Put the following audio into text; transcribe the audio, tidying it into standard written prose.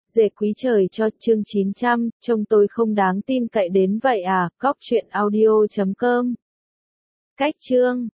Dệ quý trời cho, chương 900, trông tôi không đáng tin cậy đến vậy à, góc truyện audio.com. Cách chương